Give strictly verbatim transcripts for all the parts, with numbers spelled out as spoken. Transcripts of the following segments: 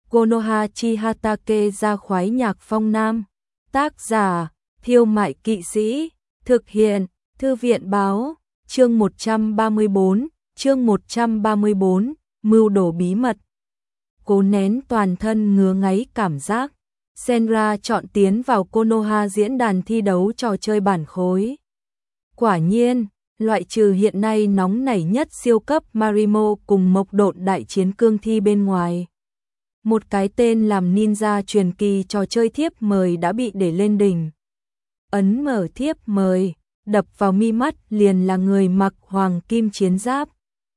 Konoha Chihatake ra khoái nhạc phong nam. Tác giả, Thiêu Mại Kỵ Sĩ. Thực hiện, Thư viện Báo. Chương một trăm ba mươi bốn, chương một trăm ba mươi bốn, mưu đồ bí mật. Cố nén toàn thân ngứa ngáy cảm giác, Senra chọn tiến vào Konoha diễn đàn thi đấu trò chơi bản khối. Quả nhiên, loại trừ hiện nay nóng nảy nhất siêu cấp Marimo cùng Mộc Độn đại chiến cương thi bên ngoài. Một cái tên làm ninja truyền kỳ trò chơi thiếp mời đã bị để lên đỉnh. Ấn mở thiếp mời, đập vào mi mắt liền là người mặc hoàng kim chiến giáp,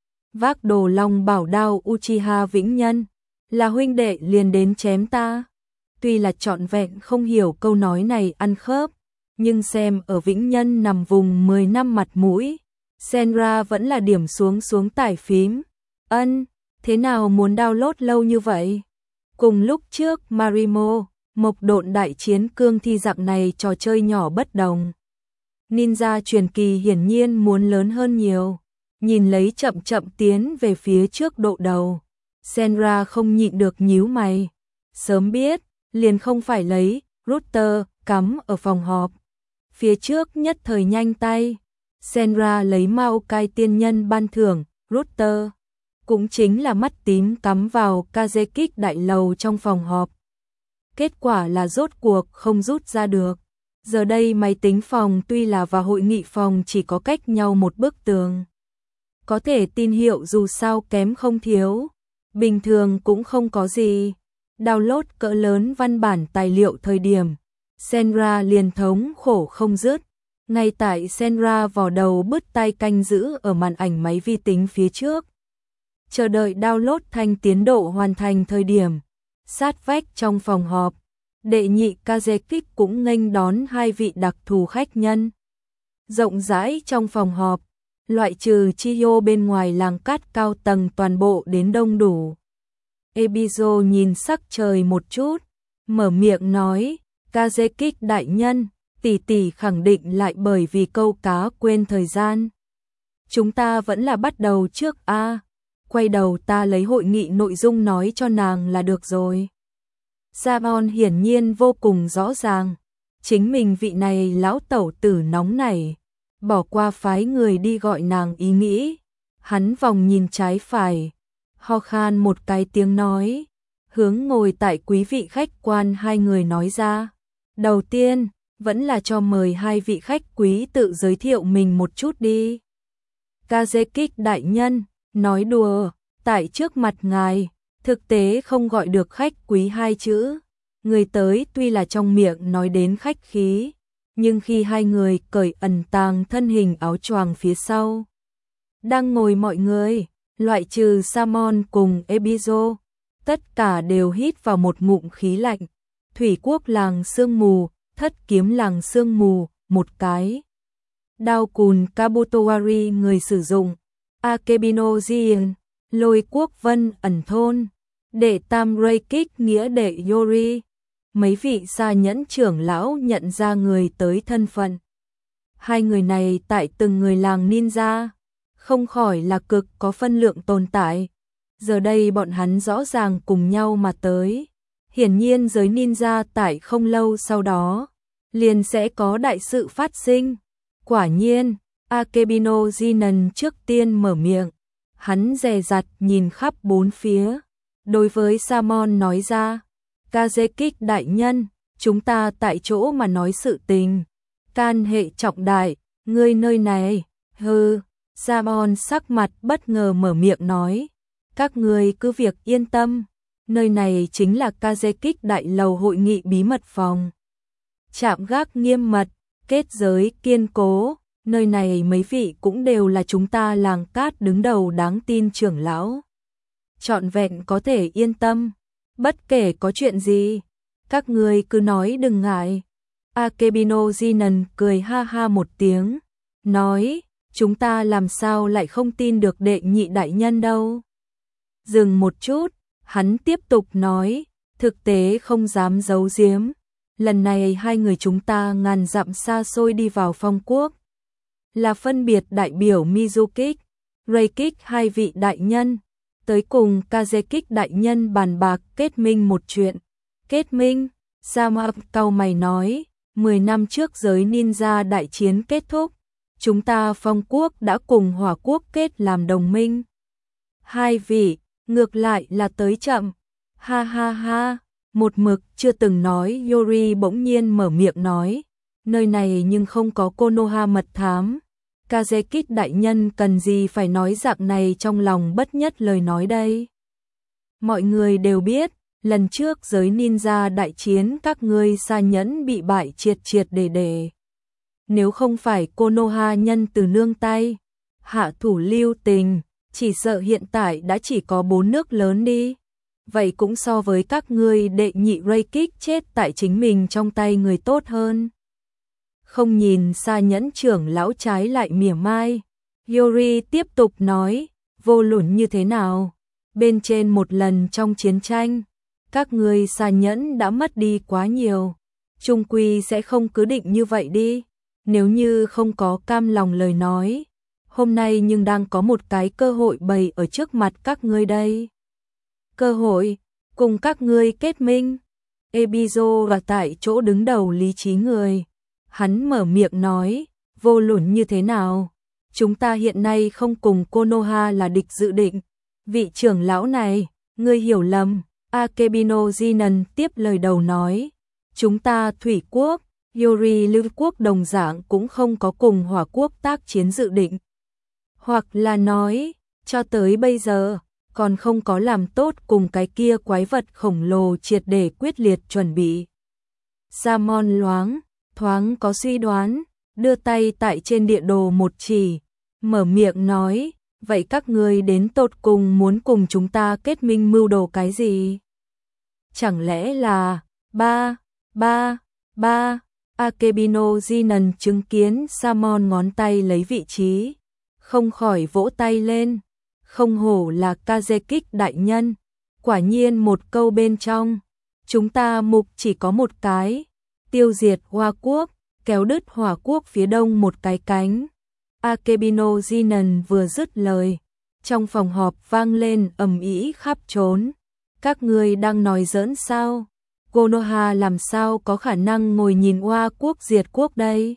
vác đồ long bảo đao Uchiha Vĩnh Nhân, là huynh đệ liền đến chém ta. Tuy là trọn vẹn không hiểu câu nói này ăn khớp, nhưng xem ở Vĩnh Nhân nằm vùng mười năm mặt mũi, Senra vẫn là điểm xuống xuống tải phím. Ân, thế nào muốn download lâu như vậy? Cùng lúc trước Marimo, Mộc Độn đại chiến cương thi dạng này trò chơi nhỏ bất đồng. Ninja truyền kỳ hiển nhiên muốn lớn hơn nhiều. Nhìn lấy chậm chậm tiến về phía trước độ đầu, Senra không nhịn được nhíu mày. Sớm biết, liền không phải lấy router cắm ở phòng họp. Phía trước nhất thời nhanh tay, Senra lấy Mao Cai tiên nhân ban thưởng router, cũng chính là mắt tím cắm vào Kazekik đại lầu trong phòng họp. Kết quả là rốt cuộc không rút ra được. Giờ đây máy tính phòng tuy là và hội nghị phòng chỉ có cách nhau một bức tường. Có thể tin hiệu dù sao kém không thiếu, bình thường cũng không có gì. Download cỡ lớn văn bản tài liệu thời điểm, Senra liền thống khổ không dứt. Ngay tại Senra vò đầu bứt tai canh giữ ở màn ảnh máy vi tính phía trước, chờ đợi download thành tiến độ hoàn thành thời điểm, sát vách trong phòng họp, đệ nhị Kazekik cũng nghênh đón hai vị đặc thù khách nhân. Rộng rãi trong phòng họp, loại trừ Chiyo bên ngoài làng cát cao tầng toàn bộ đến đông đủ. Ebizo nhìn sắc trời một chút, mở miệng nói, Kazekik đại nhân, tỷ tỷ khẳng định lại bởi vì câu cá quên thời gian. Chúng ta vẫn là bắt đầu trước a. Quay đầu ta lấy hội nghị nội dung nói cho nàng là được rồi. Sabon hiển nhiên vô cùng rõ ràng, chính mình vị này lão tẩu tử nóng nảy, bỏ qua phái người đi gọi nàng ý nghĩ. Hắn vòng nhìn trái phải, ho khan một cái tiếng nói, hướng ngồi tại quý vị khách quan hai người nói ra. Đầu tiên, vẫn là cho mời hai vị khách quý tự giới thiệu mình một chút đi. Kazekik đại nhân, nói đùa, tại trước mặt ngài, thực tế không gọi được khách quý hai chữ. Người tới tuy là trong miệng nói đến khách khí, nhưng khi hai người cởi ẩn tàng thân hình áo choàng phía sau, đang ngồi mọi người, loại trừ Samon cùng Ebizo, tất cả đều hít vào một ngụm khí lạnh. Thủy quốc làng sương mù, thất kiếm làng sương mù, một cái đao cùn Kabutowari người sử dụng, Akebino Jian, lôi quốc vân ẩn thôn, đệ tam Reikik nghĩa đệ Yori. Mấy vị xa nhẫn trưởng lão nhận ra người tới thân phận. Hai người này tại từng người làng ninja, không khỏi là cực có phân lượng tồn tại. Giờ đây bọn hắn rõ ràng cùng nhau mà tới. Hiển nhiên giới ninja tại không lâu sau đó, liền sẽ có đại sự phát sinh. Quả nhiên, Akebino Jinan trước tiên mở miệng. Hắn dè dặt nhìn khắp bốn phía. Đối với Samon nói ra, Kazekik đại nhân, chúng ta tại chỗ mà nói sự tình. Can hệ trọng đại, ngươi nơi này, hừ. Samon sắc mặt bất ngờ mở miệng nói, các ngươi cứ việc yên tâm, nơi này chính là Kazekik đại lầu hội nghị bí mật phòng. Trạm gác nghiêm mật, kết giới kiên cố, nơi này mấy vị cũng đều là chúng ta làng cát đứng đầu đáng tin trưởng lão. Trọn vẹn có thể yên tâm, bất kể có chuyện gì, các ngươi cứ nói đừng ngại. Akebino Jinan cười ha ha một tiếng, nói, chúng ta làm sao lại không tin được đệ nhị đại nhân đâu. Dừng một chút, hắn tiếp tục nói, thực tế không dám giấu giếm. Lần này hai người chúng ta ngàn dặm xa xôi đi vào phong quốc, là phân biệt đại biểu Mizukik, Reikik hai vị đại nhân. tới cùng Kazekik đại nhân bàn bạc kết minh một chuyện. Kết minh? Sama cau mày nói, mười năm trước giới ninja đại chiến kết thúc, chúng ta Phong quốc đã cùng Hỏa quốc kết làm đồng minh. Hai vị, ngược lại là tới chậm. Ha ha ha, một mực chưa từng nói Yori bỗng nhiên mở miệng nói, nơi này nhưng không có Konoha mật thám. Kazekik đại nhân cần gì phải nói dạng này trong lòng bất nhất lời nói đây. Mọi người đều biết, lần trước giới ninja đại chiến các ngươi Sa Nhẫn bị bại triệt triệt để để. Nếu không phải Konoha nhân từ nương tay, hạ thủ lưu tình, chỉ sợ hiện tại đã chỉ có bốn nước lớn đi. Vậy cũng so với các ngươi đệ nhị Reikik chết tại chính mình trong tay người tốt hơn. Không nhìn Sa Nhẫn trưởng lão trái lại mỉa mai, Yori tiếp tục nói, vô luận như thế nào, bên trên một lần trong chiến tranh, các ngươi Sa Nhẫn đã mất đi quá nhiều, chung quy sẽ không cứ định như vậy đi, nếu như không có cam lòng lời nói, hôm nay nhưng đang có một cái cơ hội bày ở trước mặt các ngươi đây. Cơ hội, cùng các ngươi kết minh. Ebizo là tại chỗ đứng đầu lý trí người. Hắn mở miệng nói, vô luận như thế nào, chúng ta hiện nay không cùng Konoha là địch dự định. Vị trưởng lão này, ngươi hiểu lầm. Akebino Jinan tiếp lời đầu nói, chúng ta Thủy quốc, Yori Lưu quốc đồng dạng cũng không có cùng Hỏa quốc tác chiến dự định. Hoặc là nói, cho tới bây giờ, còn không có làm tốt cùng cái kia quái vật khổng lồ triệt để quyết liệt chuẩn bị. Samon loáng, thoáng có suy đoán, đưa tay tại trên địa đồ một chỉ, mở miệng nói, vậy các ngươi đến tột cùng muốn cùng chúng ta kết minh mưu đồ cái gì? Chẳng lẽ là, ba, ba, ba, Akebino Jinan chứng kiến Samon ngón tay lấy vị trí, không khỏi vỗ tay lên, không hổ là Kazekik đại nhân, quả nhiên một câu bên trong, chúng ta mục chỉ có một cái, tiêu diệt Hoa quốc, kéo đứt Hỏa quốc phía đông một cái cánh. Akebino Jinan vừa dứt lời, trong phòng họp vang lên ầm ĩ khắp trốn. Các ngươi đang nói giỡn sao? Konoha làm sao có khả năng ngồi nhìn Hoa quốc diệt quốc đây?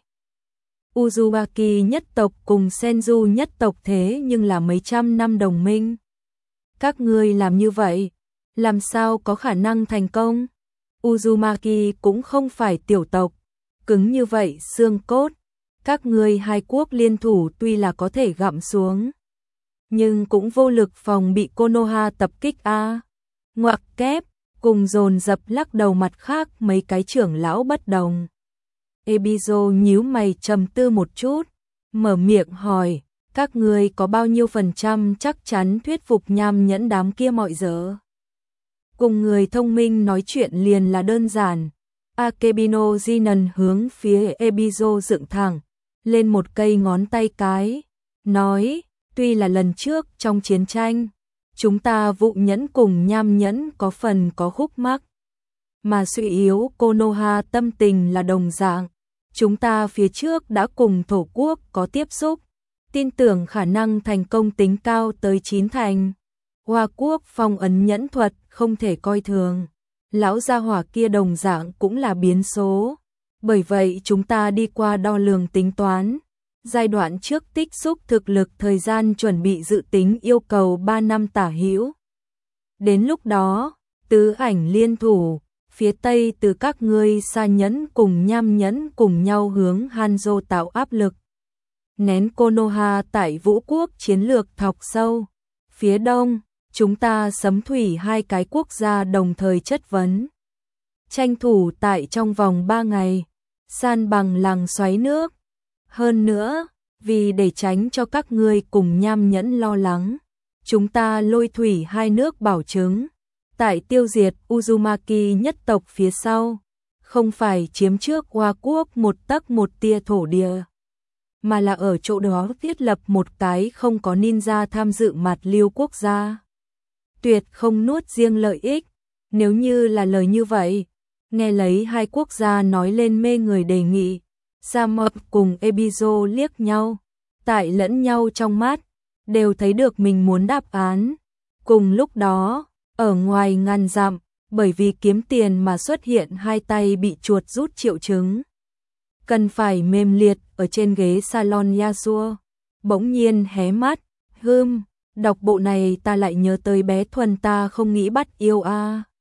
Uzumaki nhất tộc cùng Senju nhất tộc thế nhưng là mấy trăm năm đồng minh. Các ngươi làm như vậy, làm sao có khả năng thành công? Uzumaki cũng không phải tiểu tộc, cứng như vậy xương cốt. Các ngươi hai quốc liên thủ tuy là có thể gặm xuống, nhưng cũng vô lực phòng bị Konoha tập kích a. Ngoặc kép, cùng dồn dập lắc đầu. Mặt khác mấy cái trưởng lão bất đồng. Ebizo nhíu mày trầm tư một chút, mở miệng hỏi, các ngươi có bao nhiêu phần trăm chắc chắn thuyết phục Nham Nhẫn đám kia mọi giờ? Cùng người thông minh nói chuyện liền là đơn giản. Akebino Jinan hướng phía Ebizo dựng thẳng lên một cây ngón tay cái, nói, tuy là lần trước trong chiến tranh, chúng ta Vụ Nhẫn cùng Nham Nhẫn có phần có khúc mắc, mà suy yếu Konoha tâm tình là đồng dạng. Chúng ta phía trước đã cùng Thổ quốc có tiếp xúc, tin tưởng khả năng thành công tính cao tới chín thành. Hoa quốc phong ấn nhẫn thuật không thể coi thường, lão gia hỏa kia đồng dạng cũng là biến số. Bởi vậy chúng ta đi qua đo lường tính toán, giai đoạn trước tích xúc thực lực thời gian chuẩn bị dự tính yêu cầu ba năm tả hữu. Đến lúc đó, tứ ảnh liên thủ, phía Tây từ các ngươi Sa Nhẫn cùng Nham Nhẫn cùng nhau hướng Hanzo tạo áp lực. Nén Konoha tại Vũ quốc chiến lược thọc sâu. Phía Đông, chúng ta Sấm Thủy hai cái quốc gia đồng thời chất vấn. Tranh thủ tại trong vòng ba ngày, san bằng làng xoáy nước. Hơn nữa, vì để tránh cho các ngươi cùng Nham Nhẫn lo lắng, chúng ta Lôi Thủy hai nước bảo chứng, tại tiêu diệt Uzumaki nhất tộc phía sau, không phải chiếm trước Hoa quốc một tấc một tia thổ địa, mà là ở chỗ đó thiết lập một cái không có ninja tham dự mặt lưu quốc gia. Tuyệt không nuốt riêng lợi ích. Nếu như là lời như vậy, nghe lấy hai quốc gia nói lên mê người đề nghị, Samop cùng Ebizo liếc nhau, tại lẫn nhau trong mắt, đều thấy được mình muốn đáp án. Cùng lúc đó, ở ngoài ngàn dặm, bởi vì kiếm tiền mà xuất hiện hai tay bị chuột rút triệu chứng. Cần phải mềm liệt ở trên ghế salon Yasuo. Bỗng nhiên hé mắt, hưm, đọc bộ này ta lại nhớ tới bé Thuần ta không nghĩ bắt yêu a.